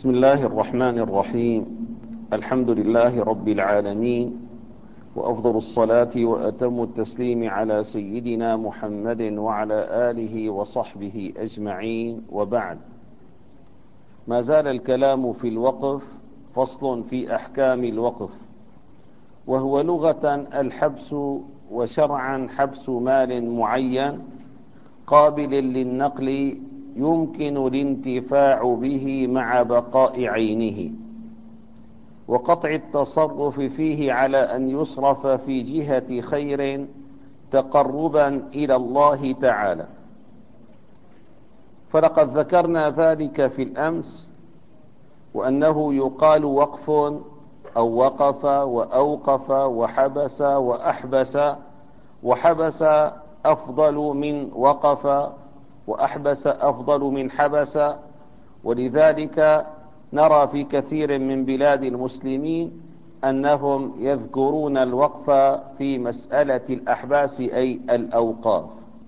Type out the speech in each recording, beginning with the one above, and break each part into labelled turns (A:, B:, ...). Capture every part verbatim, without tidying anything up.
A: بسم الله الرحمن الرحيم. الحمد لله رب العالمين، وأفضل الصلاة وأتم التسليم على سيدنا محمد وعلى آله وصحبه أجمعين، وبعد. ما زال الكلام في الوقف. فصل في أحكام الوقف، وهو لغة الحبس، وشرعا حبس مال معين قابل للنقل يمكن الانتفاع به مع بقاء عينه، وقطع التصرف فيه على أن يصرف في جهة خير تقربا إلى الله تعالى. فلقد ذكرنا ذلك في الأمس، وأنه يقال وقف أو وقف وأوقف وحبس وأحبس. وحبس أفضل من وقف، وأحبس أفضل من حبس. ولذلك نرى في كثير من بلاد المسلمين أنهم يذكرون الوقف في مسألة الأحباس أي الأوقاف.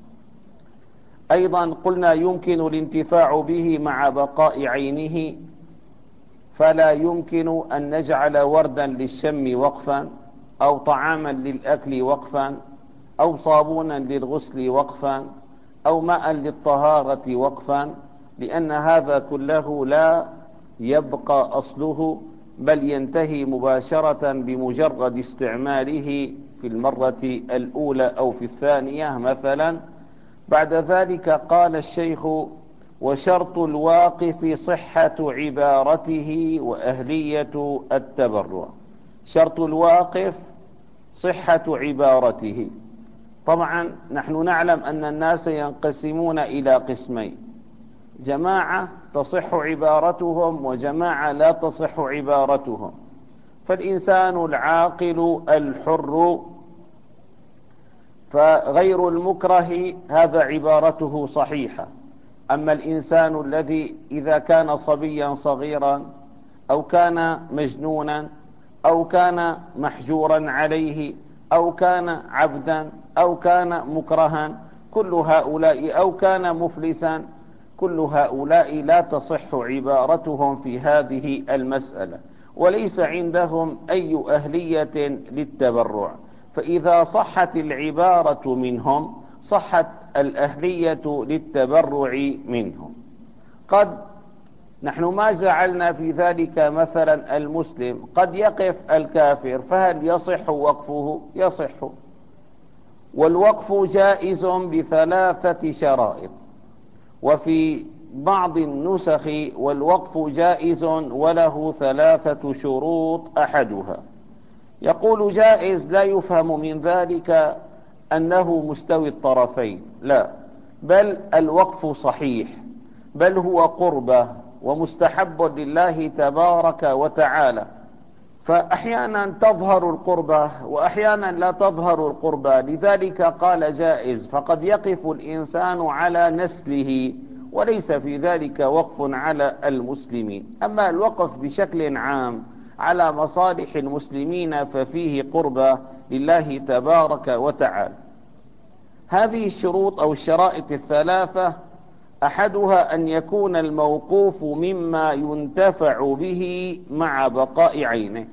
A: أيضا قلنا يمكن الانتفاع به مع بقاء عينه، فلا يمكن أن نجعل وردا للشم وقفا، أو طعاما للأكل وقفا، أو صابونا للغسل وقفا، أو ماء للطهارة وقفا، لأن هذا كله لا يبقى أصله، بل ينتهي مباشرة بمجرد استعماله في المرة الأولى أو في الثانية مثلا. بعد ذلك قال الشيخ: وشرط الواقف صحة عبارته وأهلية التبرع. شرط الواقف صحة عبارته. طبعا نحن نعلم أن الناس ينقسمون إلى قسمين: جماعة تصح عبارتهم، وجماعة لا تصح عبارتهم. فالإنسان العاقل الحر فغير المكره هذا عبارته صحيحة. أما الإنسان الذي إذا كان صبيا صغيرا، أو كان مجنونا، أو كان محجورا عليه، أو كان عبدا، أو كان مكرها، كل هؤلاء، أو كان مفلسا، كل هؤلاء لا تصح عبارتهم في هذه المسألة، وليس عندهم أي أهلية للتبرع. فإذا صحت العبارة منهم صحت الأهلية للتبرع منهم. قد نحن ما جعلنا في ذلك مثلا المسلم، قد يقف الكافر، فهل يصح وقفه؟ يصح. والوقف جائز بثلاثة شرائط. وفي بعض النسخ: والوقف جائز وله ثلاثة شروط أحدها. يقول جائز لا يفهم من ذلك أنه مستوي الطرفين، لا، بل الوقف صحيح، بل هو قربة ومستحب لله تبارك وتعالى. فأحيانا تظهر القربة وأحيانا لا تظهر القربة، لذلك قال جائز. فقد يقف الإنسان على نسله وليس في ذلك وقف على المسلمين. أما الوقف بشكل عام على مصالح المسلمين ففيه قربة لله تبارك وتعالى. هذه الشروط أو الشرائط الثلاثة أحدها أن يكون الموقوف مما ينتفع به مع بقاء عينه.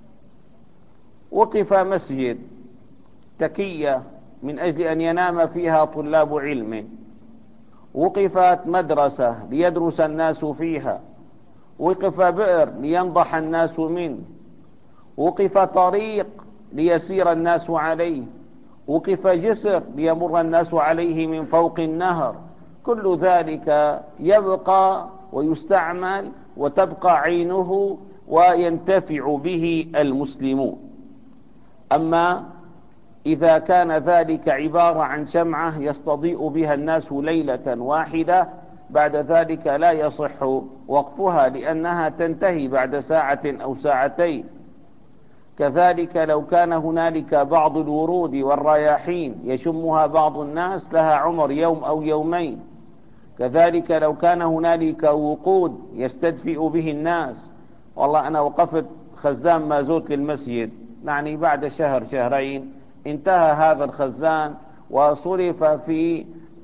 A: وقف مسجد تكية من أجل أن ينام فيها طلاب علم، وقفت مدرسة ليدرس الناس فيها، وقف بئر لينضح الناس منه، وقف طريق ليسير الناس عليه، وقف جسر ليمر الناس عليه من فوق النهر. كل ذلك يبقى ويستعمل وتبقى عينه وينتفع به المسلمون. أما إذا كان ذلك عبارة عن شمعة يستضيء بها الناس ليلة واحدة، بعد ذلك لا يصح وقفها، لأنها تنتهي بعد ساعة أو ساعتين. كذلك لو كان هنالك بعض الورود والرياحين يشمها بعض الناس لها عمر يوم أو يومين. كذلك لو كان هنالك وقود يستدفئ به الناس. والله أنا وقفت خزان مازوت للمسجد، يعني بعد شهر شهرين انتهى هذا الخزان وصرف في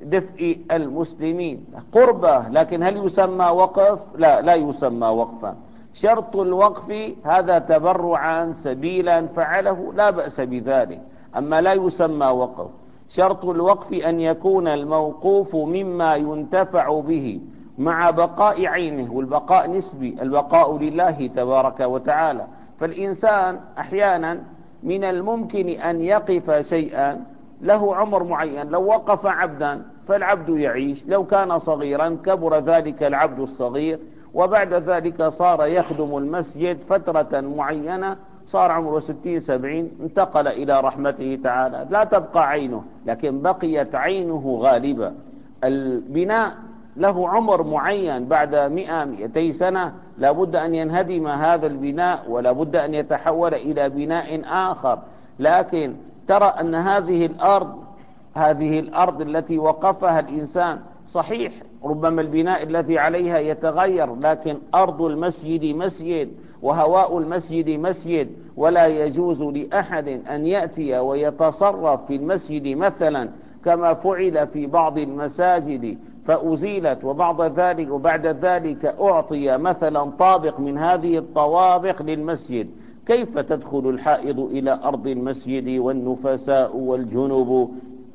A: دفء المسلمين قربة، لكن هل يسمى وقف؟ لا، لا يسمى وقفا. شرط الوقف هذا تبرعا سبيلا فعله لا بأس بذلك، أما لا يسمى وقف. شرط الوقف أن يكون الموقوف مما ينتفع به مع بقاء عينه، والبقاء نسبي، البقاء لله تبارك وتعالى. فالإنسان أحيانا من الممكن أن يقف شيئا له عمر معين، لو وقف عبدا فالعبد يعيش، لو كان صغيرا كبر ذلك العبد الصغير، وبعد ذلك صار يخدم المسجد فترة معينة، صار عمره ستين سبعين، انتقل إلى رحمته تعالى، لا تبقى عينه، لكن بقيت عينه غالبة. البناء له عمر معين، بعد مئة مئتي سنة لابد أن ينهدم هذا البناء، ولا بد أن يتحول إلى بناء آخر. لكن ترى أن هذه الأرض هذه الأرض التي وقفها الإنسان صحيح ربما البناء الذي عليها يتغير، لكن أرض المسجد مسجد، وهواء المسجد مسجد، ولا يجوز لأحد أن يأتي ويتصرف في المسجد مثلا كما فعل في بعض المساجد فأزيلت، وبعد ذلك وبعد ذلك أعطي مثلا طابق من هذه الطوابق للمسجد. كيف تدخل الحائض إلى أرض المسجد والنفساء والجنب؟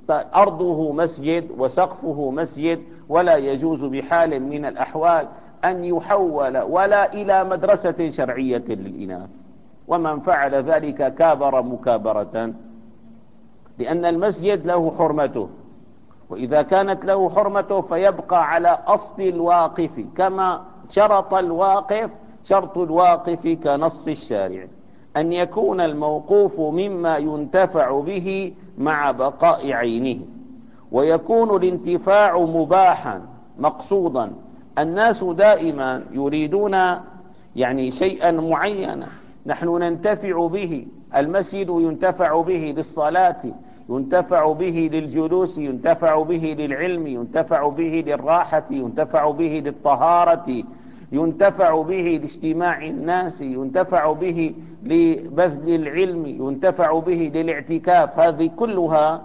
A: أرضه مسجد وسقفه مسجد، ولا يجوز بحال من الأحوال أن يحول ولا إلى مدرسة شرعية للإناث، ومن فعل ذلك كابر مكابرة، لأن المسجد له حرمته، وإذا كانت له حرمته فيبقى على أصل الواقف، كما شرط الواقف شرط الواقف كنص الشارع أن يكون الموقوف مما ينتفع به مع بقاء عينه، ويكون الانتفاع مباحا مقصودا. الناس دائما يريدون يعني شيئا معينا نحن ننتفع به، المسجد ينتفع به للصلاة، ينتفع به للجلوس، ينتفع به للعلم، ينتفع به للراحة، ينتفع به للطهارة، ينتفع به لاجتماع الناس، ينتفع به لبذل العلم، ينتفع به للاعتكاف. هذه كلها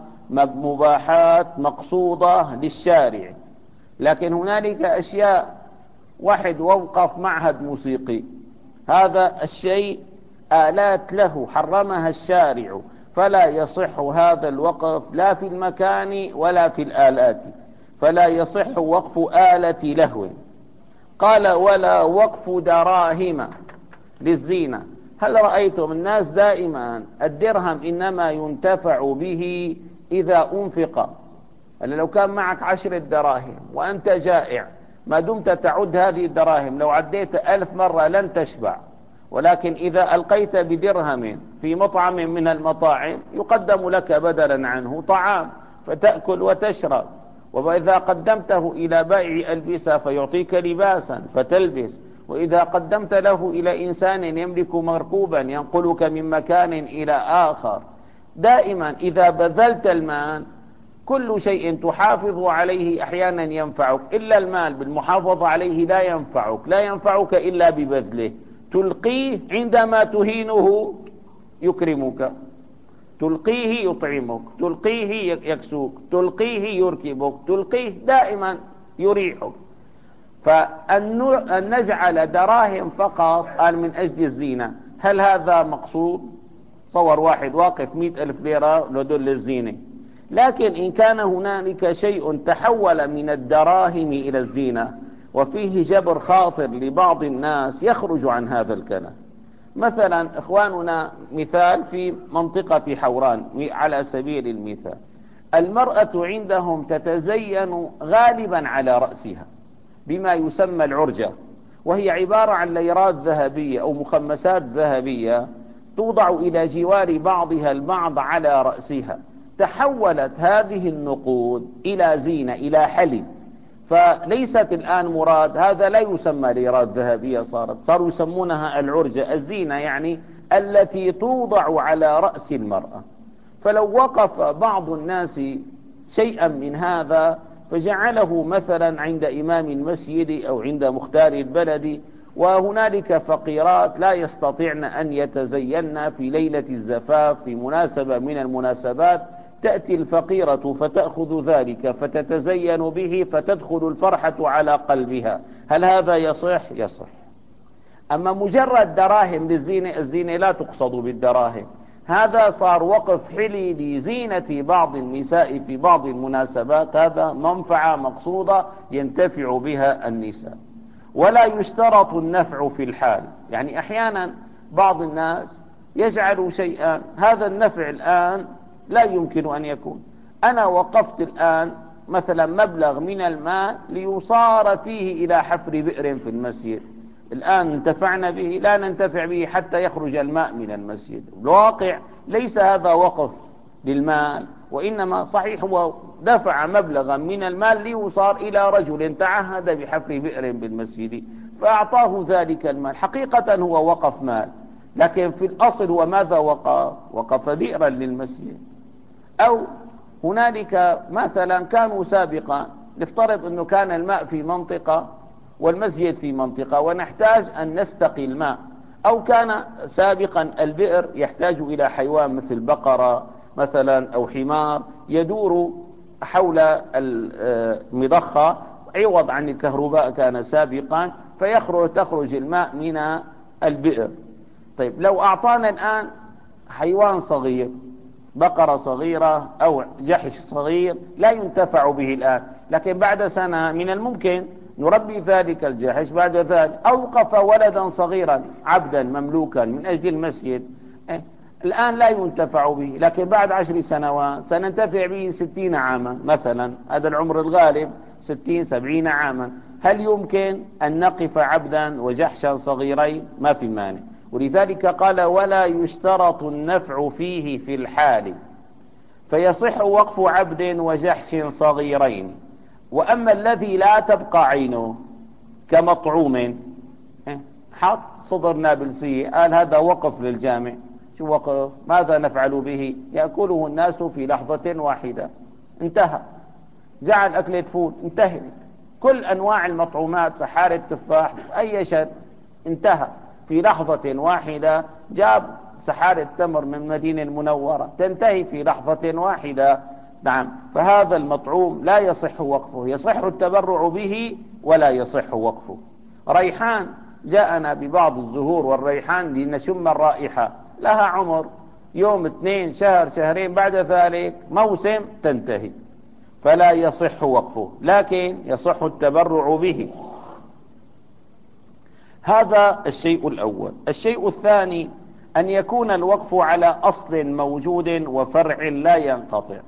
A: مباحات مقصودة للشارع. لكن هنالك أشياء، واحد ووقف معهد موسيقي، هذا الشيء آلات له حرمها الشارع، فلا يصح هذا الوقف لا في المكان ولا في الآلات، فلا يصح وقف آلة لهو. قال ولا وقف دراهم للزينة. هل رأيتم الناس دائما الدرهم إنما ينتفع به إذا أنفق؟ لو كان معك عشر دراهم وأنت جائع، ما دمت تعد هذه الدراهم لو عديت ألف مرة لن تشبع، ولكن إذا ألقيت بدرهم في مطعم من المطاعم يقدم لك بدلا عنه طعام فتأكل وتشرب، وإذا قدمته إلى بائع ألبسة فيعطيك لباسا فتلبس، وإذا قدمت له إلى إنسان يملك مركوبا ينقلك من مكان إلى آخر. دائما إذا بذلت المال كل شيء تحافظ عليه أحيانا ينفعك، إلا المال بالمحافظة عليه لا ينفعك، لا ينفعك إلا ببذله. تلقيه عندما تهينه يكرمك، تلقيه يطعمك، تلقيه يكسوك، تلقيه يركبك، تلقيه دائما يريحك. فأن نجعل دراهم فقط قال من أجل الزينة، هل هذا مقصود؟ صور واحد واقف مئة ألف ليرة لدل الزينة. لكن إن كان هنالك شيء تحول من الدراهم إلى الزينة وفيه جبر خاطر لبعض الناس يخرج عن هذا الكلام. مثلا إخواننا مثال في منطقة حوران على سبيل المثال، المرأة عندهم تتزين غالبا على رأسها بما يسمى العرجة، وهي عبارة عن ليرات ذهبية أو مخمسات ذهبية توضع إلى جوار بعضها البعض على رأسها. تحولت هذه النقود إلى زينة، إلى حلي، فليست الآن مراد، هذا لا يسمى ليرات ذهبية، صارت صاروا يسمونها العرجة، الزينة يعني التي توضع على رأس المرأة. فلو وقف بعض الناس شيئا من هذا فجعله مثلا عند إمام المسجد أو عند مختار البلد، وهنالك فقيرات لا يستطيعن أن يتزين في ليلة الزفاف في مناسبة من المناسبات، تأتي الفقيرة فتأخذ ذلك فتتزين به فتدخل الفرحة على قلبها، هل هذا يصح؟ يصح. أما مجرد دراهم للزينة، الزينة لا تقصد بالدراهم، هذا صار وقف حلي لزينة بعض النساء في بعض المناسبات، هذا منفعة مقصودة ينتفع بها النساء. ولا يشترط النفع في الحال، يعني أحيانا بعض الناس يجعل شيئا هذا النفع الآن لا يمكن أن يكون. أنا وقفت الآن مثلا مبلغ من المال ليصار فيه إلى حفر بئر في المسجد، الآن انتفعنا به، لا ننتفع به حتى يخرج الماء من المسجد. الواقع ليس هذا وقف للمال، وإنما صحيح هو دفع مبلغا من المال ليصار إلى رجل تعهد بحفر بئر بالمسجد فأعطاه ذلك المال، حقيقة هو وقف مال، لكن في الأصل هو ماذا وقف؟ وقف بئرا للمسجد. أو هنالك مثلا كانوا سابقا، نفترض أنه كان الماء في منطقة والمسجد في منطقة ونحتاج أن نستقي الماء، أو كان سابقا البئر يحتاج إلى حيوان مثل بقرة مثلا أو حمار يدور حول المضخة عوض عن الكهرباء كان سابقا، فيخرج تخرج الماء من البئر. طيب لو أعطانا الآن حيوان صغير، بقرة صغيرة أو جحش صغير لا ينتفع به الآن، لكن بعد سنة من الممكن نربي ذلك الجحش، بعد ذلك أوقف ولدا صغيرا عبدا مملوكا من أجل المسجد، إيه؟ الآن لا ينتفع به، لكن بعد عشر سنوات سننتفع به ستين عاما مثلا، هذا العمر الغالب ستين سبعين عاما، هل يمكن أن نقف عبدا وجحشا صغيرين؟ ما في مانع. ولذلك قال ولا يشترط النفع فيه في الحال، فيصح وقف عبد وجحش صغيرين. وأما الذي لا تبقى عينه كمطعوم، حط صدر نابلسية قال هذا وقف للجامع، شو وقف؟ ماذا نفعل به؟ يأكله الناس في لحظة واحدة، انتهى. جعل أكلة فول، انتهت. كل أنواع المطعومات، سحارة تفاح أي شيء، انتهى في لحظة واحدة. جاب سحارة تمر من المدينة المنورة، تنتهي في لحظة واحدة. نعم، فهذا المطعوم لا يصح وقفه، يصح التبرع به ولا يصح وقفه. ريحان، جاءنا ببعض الزهور والريحان لنشم الرائحة، لها عمر يوم اثنين شهر شهرين، بعد ذلك موسم تنتهي، فلا يصح وقفه، لكن يصح التبرع به. هذا الشيء الأول. الشيء الثاني أن يكون الوقف على أصل موجود وفرع لا ينقطع.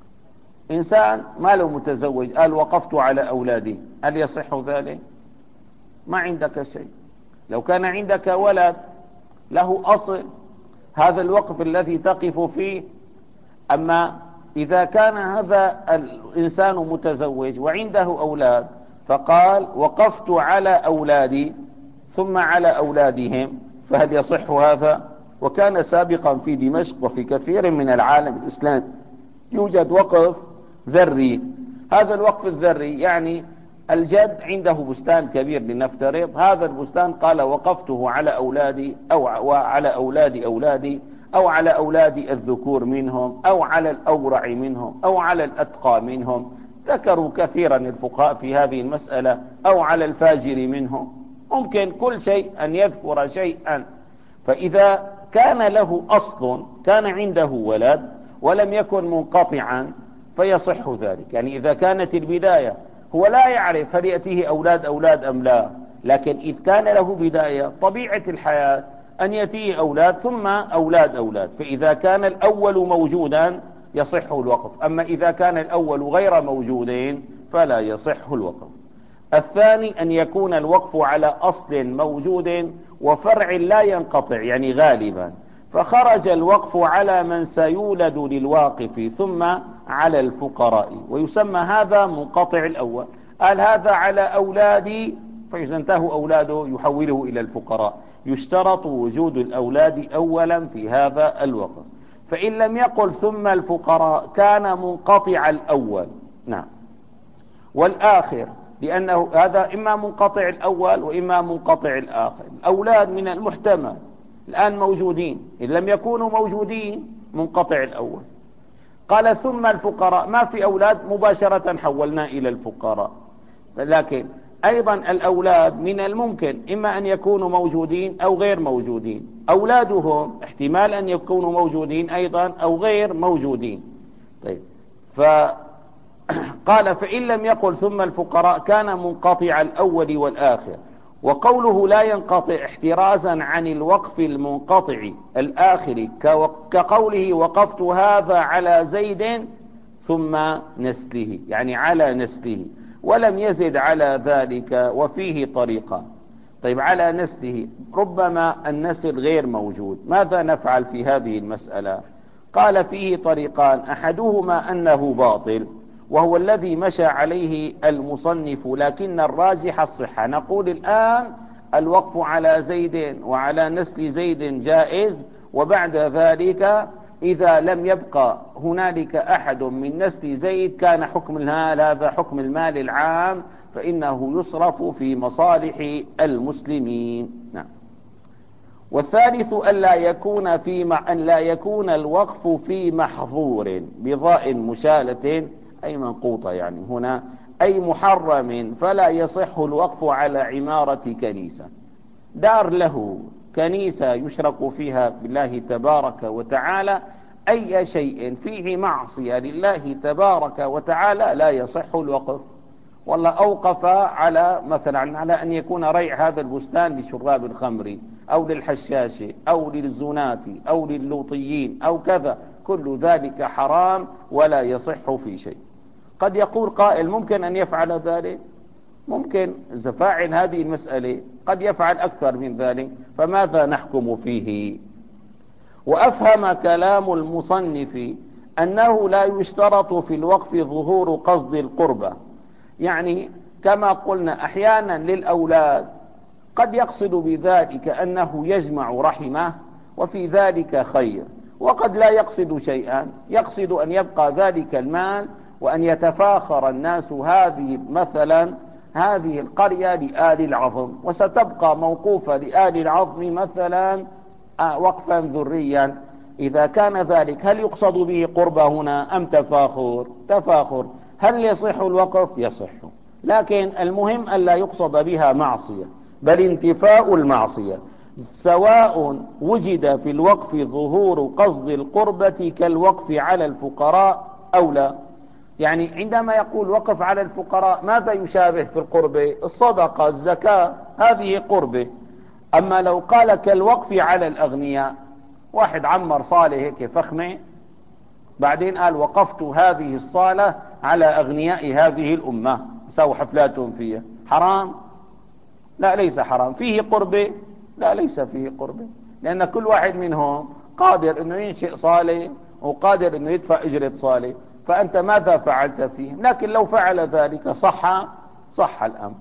A: إنسان ما له متزوج قال وقفت على أولادي، هل يصح ذلك؟ ما عندك شيء. لو كان عندك ولد له أصل، هذا الوقف الذي تقف فيه. أما إذا كان هذا الإنسان متزوج وعنده أولاد فقال وقفت على أولادي ثم على أولادهم، فهل يصح هذا؟ وكان سابقا في دمشق وفي كثير من العالم الإسلامي يوجد وقف ذري. هذا الوقف الذري يعني الجد عنده بستان كبير لنفترض، هذا البستان قال وقفته على أولادي أو وعلى أولاد أولادي أو على أولاد الذكور منهم أو على الأورع منهم أو على الأتقى منهم، ذكروا كثيرا الفقهاء في هذه المسألة، أو على الفاجر منهم، ممكن كل شيء أن يذكر شيئا. فإذا كان له أصل، كان عنده ولد ولم يكن منقطعا فيصح ذلك. يعني إذا كانت البداية هو لا يعرف هل يأتيه أولاد أولاد أم لا، لكن إذ كان له بداية طبيعة الحياة أن يأتيه أولاد ثم أولاد أولاد، فإذا كان الأول موجودا يصح الوقف، أما إذا كان الأول غير موجودين فلا يصح الوقف. الثاني أن يكون الوقف على أصل موجود وفرع لا ينقطع، يعني غالبا، فخرج الوقف على من سيولد للواقف ثم على الفقراء، ويسمى هذا منقطع الأول. قال هذا على أولادي، فإذا انتهوا أولاده يحوله إلى الفقراء. يشترط وجود الأولاد أولا في هذا الوقف، فإن لم يقل ثم الفقراء كان منقطع الأول. نعم، والآخر، لأنه هذا إما منقطع الأول وإما منقطع الآخر. الأولاد من المحتمل الآن موجودين، إن لم يكونوا موجودين منقطع الأول. قال ثم الفقراء، ما في أولاد مباشرة حولنا إلى الفقراء. لكن أيضا الأولاد من الممكن إما أن يكونوا موجودين أو غير موجودين، أولادهم احتمال أن يكونوا موجودين أيضا أو غير موجودين. طيب، فقال فإن لم يقل ثم الفقراء كان منقطع الأول والآخر. وقوله لا ينقطع احترازا عن الوقف المنقطع الآخر، كقوله وقفت هذا على زيد ثم نسله، يعني على نسله، ولم يزد على ذلك، وفيه طريقة. طيب، على نسله، ربما النسل غير موجود، ماذا نفعل في هذه المسألة؟ قال فيه طريقان، أحدهما أنه باطل وهو الذي مشى عليه المصنف، لكن الراجح الصحة. نقول الآن الوقف على زيد وعلى نسل زيد جائز، وبعد ذلك إذا لم يبقى هنالك أحد من نسل زيد كان حكم المال هذا حكم المال العام، فإنه يصرف في مصالح المسلمين. نعم. والثالث أن لا يكون في أن لا يكون الوقف في محظور بضاء مشالة أي منقوطة، يعني هنا أي محرم، فلا يصح الوقف على عمارة كنيسة، دار له كنيسة يشرك فيها بالله تبارك وتعالى، أي شيء فيه معصية لله تبارك وتعالى لا يصح الوقف. والله أوقف على مثلا على أن يكون ريع هذا البستان لشراب الخمر أو للحشاش أو للزنات أو للوطيين أو كذا، كل ذلك حرام ولا يصح في شيء. قد يقول قائل ممكن أن يفعل ذلك، ممكن إذا فاعل هذه المسألة قد يفعل أكثر من ذلك، فماذا نحكم فيه؟ وأفهم كلام المصنف أنه لا يشترط في الوقف ظهور قصد القربة، يعني كما قلنا أحيانا للأولاد قد يقصد بذلك أنه يجمع رحمه وفي ذلك خير، وقد لا يقصد شيئا، يقصد أن يبقى ذلك المال وأن يتفاخر الناس هذه مثلا هذه القرية لآل العظم، وستبقى موقوفة لآل العظم مثلا وقفا ذريا. إذا كان ذلك هل يقصد به قربة هنا أم تفاخر؟ تفاخر. هل يصح الوقف؟ يصح، لكن المهم ألا يقصد بها معصية، بل انتفاء المعصية، سواء وجد في الوقف ظهور قصد القربة كالوقف على الفقراء أو لا. يعني عندما يقول وقف على الفقراء ماذا يشابه في القربة؟ الصدقة، الزكاة، هذه قربة. أما لو قال كالوقف على الأغنياء، واحد عمر صالة هيك فخمة بعدين قال وقفت هذه الصالة على أغنياء هذه الأمة يسووا حفلاتهم فيها، حرام؟ لا، ليس حرام. فيه قربة؟ لا، ليس فيه قربة، لأن كل واحد منهم قادر أنه ينشئ صالة وقادر أنه يدفع أجرة صالة، فأنت ماذا فعلت فيهم؟ لكن لو فعل ذلك صح صح الأمر.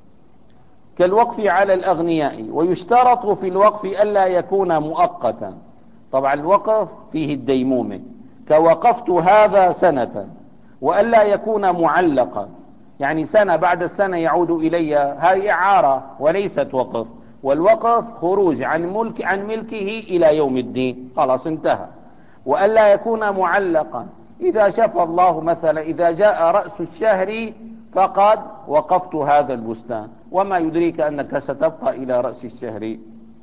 A: كالوقف على الأغنياء. ويشترط في الوقف ألا يكون مؤقتا، طبعا الوقف فيه الديمومة، كوقفت هذا سنة، وألا يكون معلقا، يعني سنة بعد السنة يعود إلي، هذه إعارة وليست وقف، والوقف خروج عن ملك عن ملكه إلى يوم الدين، خلاص انتهى. وألا يكون معلقا، إذا شفى الله مثلا إذا جاء رأس الشهر فقد وقفت هذا البستان، وما يدريك أنك ستبقى إلى رأس الشهر،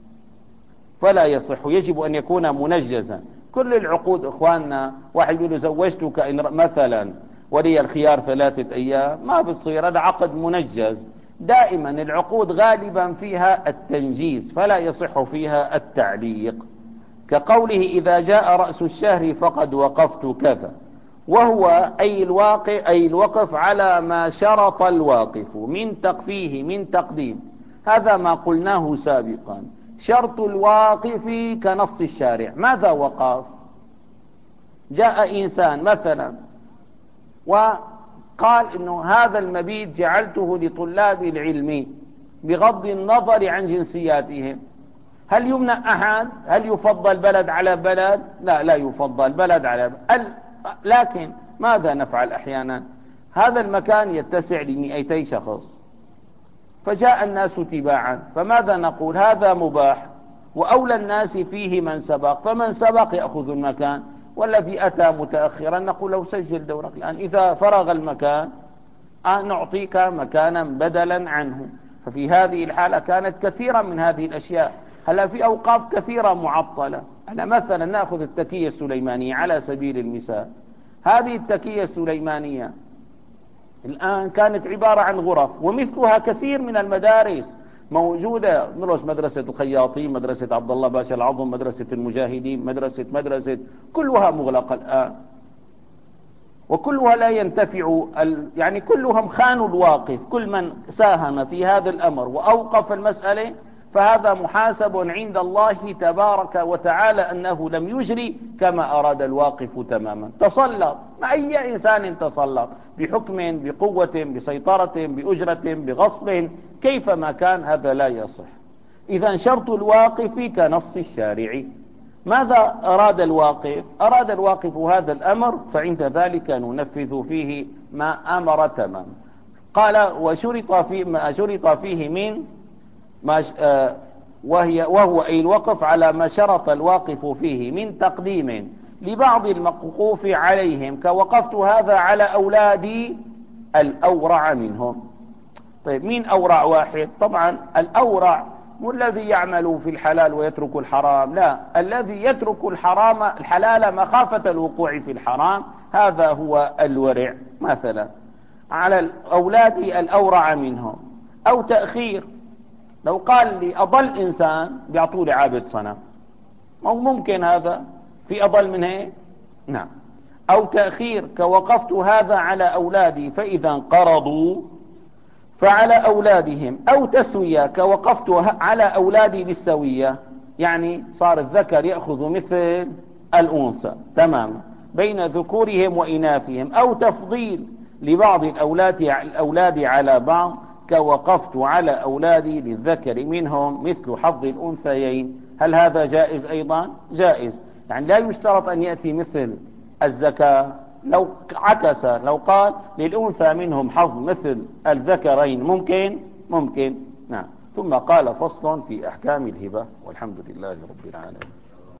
A: فلا يصح. يجب أن يكون منجزا. كل العقود إخواننا واحد يقول زوجتك إن مثلا ولي الخيار ثلاثة أيام، ما بتصير، هذا عقد منجز. دائما العقود غالبا فيها التنجيز، فلا يصح فيها التعليق، كقوله إذا جاء رأس الشهر فقد وقفت كذا، وهو أي الواقع أي الوقف على ما شرط الواقف من تقفيه من تقديم. هذا ما قلناه سابقا، شرط الواقف كنص الشارع. ماذا وقف؟ جاء إنسان مثلا وقال إنه هذا المبيت جعلته لطلاب العلم بغض النظر عن جنسياتهم. هل يمنع أحد؟ هل يفضل بلد على بلد؟ لا، لا يفضل بلد على بلد. لكن ماذا نفعل أحيانا؟ هذا المكان يتسع لمئتي شخص، فجاء الناس تباعا، فماذا نقول؟ هذا مباح، وأولى الناس فيه من سبق، فمن سبق يأخذ المكان، والذي أتى متأخرا نقول له سجل دورك الآن، إذا فرغ المكان نعطيك مكانا بدلا عنه. ففي هذه الحالة كانت كثيرا من هذه الأشياء. هلا في أوقاف كثيرة معطلة. أنا مثلا نأخذ التكية السليمانية على سبيل المثال. هذه التكية السليمانية الآن كانت عبارة عن غرف، ومثلها كثير من المدارس موجودة. ندرس مدرسة الخياطين، مدرسة عبد الله باشا العظم، مدرسة المجاهدين، مدرسة مدرسة كلها مغلقة الآن، وكلها لا ينتفع ال... يعني كلهم خانوا الواقف. كل من ساهم في هذا الأمر وأوقف المسألة فهذا محاسب عند الله تبارك وتعالى أنه لم يجري كما أراد الواقف تماما. تسلط مع أي إنسان تسلط بحكم، بقوة، بسيطرة، بأجرة، بغصب، كيفما كان، هذا لا يصح. إذا شرط الواقف كنص الشارع. ماذا أراد الواقف؟ أراد الواقف هذا الأمر، فعند ذلك ننفذ فيه ما أمر تمام. قال وشرط في ما شرط فيه من ما آه وهي وهو أي الوقف على ما شرط الواقف فيه من تقديم لبعض الموقوف عليهم، كوقفت هذا على أولادي الأورع منهم. طيب مين أورع واحد؟ طبعا الأورع مو الذي يعمل في الحلال ويترك الحرام، لا، الذي يترك الحرام الحلال مخافة الوقوع في الحرام، هذا هو الورع. مثلا على الأولاد الأورع منهم. أو تأخير، لو قال لي أضل إنسان بيعطوا لي عابد صنم، ممكن هذا في أضل من هيك؟ نعم. أو تأخير، كوقفت هذا على أولادي فإذا انقرضوا فعلى أولادهم. أو تسوية، كوقفت على أولادي بالسوية، يعني صار الذكر يأخذ مثل الأنثى تماما بين ذكورهم وإناثهم. أو تفضيل لبعض الأولاد الأولاد على بعض، كوقفت على أولادي للذكر منهم مثل حظ الأنثيين. هل هذا جائز؟ أيضا جائز. يعني لا يشترط أن يأتي مثل الزكاة. لو عكس، لو قال للأنثى منهم حظ مثل الذكرين، ممكن ممكن نعم. ثم قال فصل في أحكام الهبة، والحمد لله رب العالمين.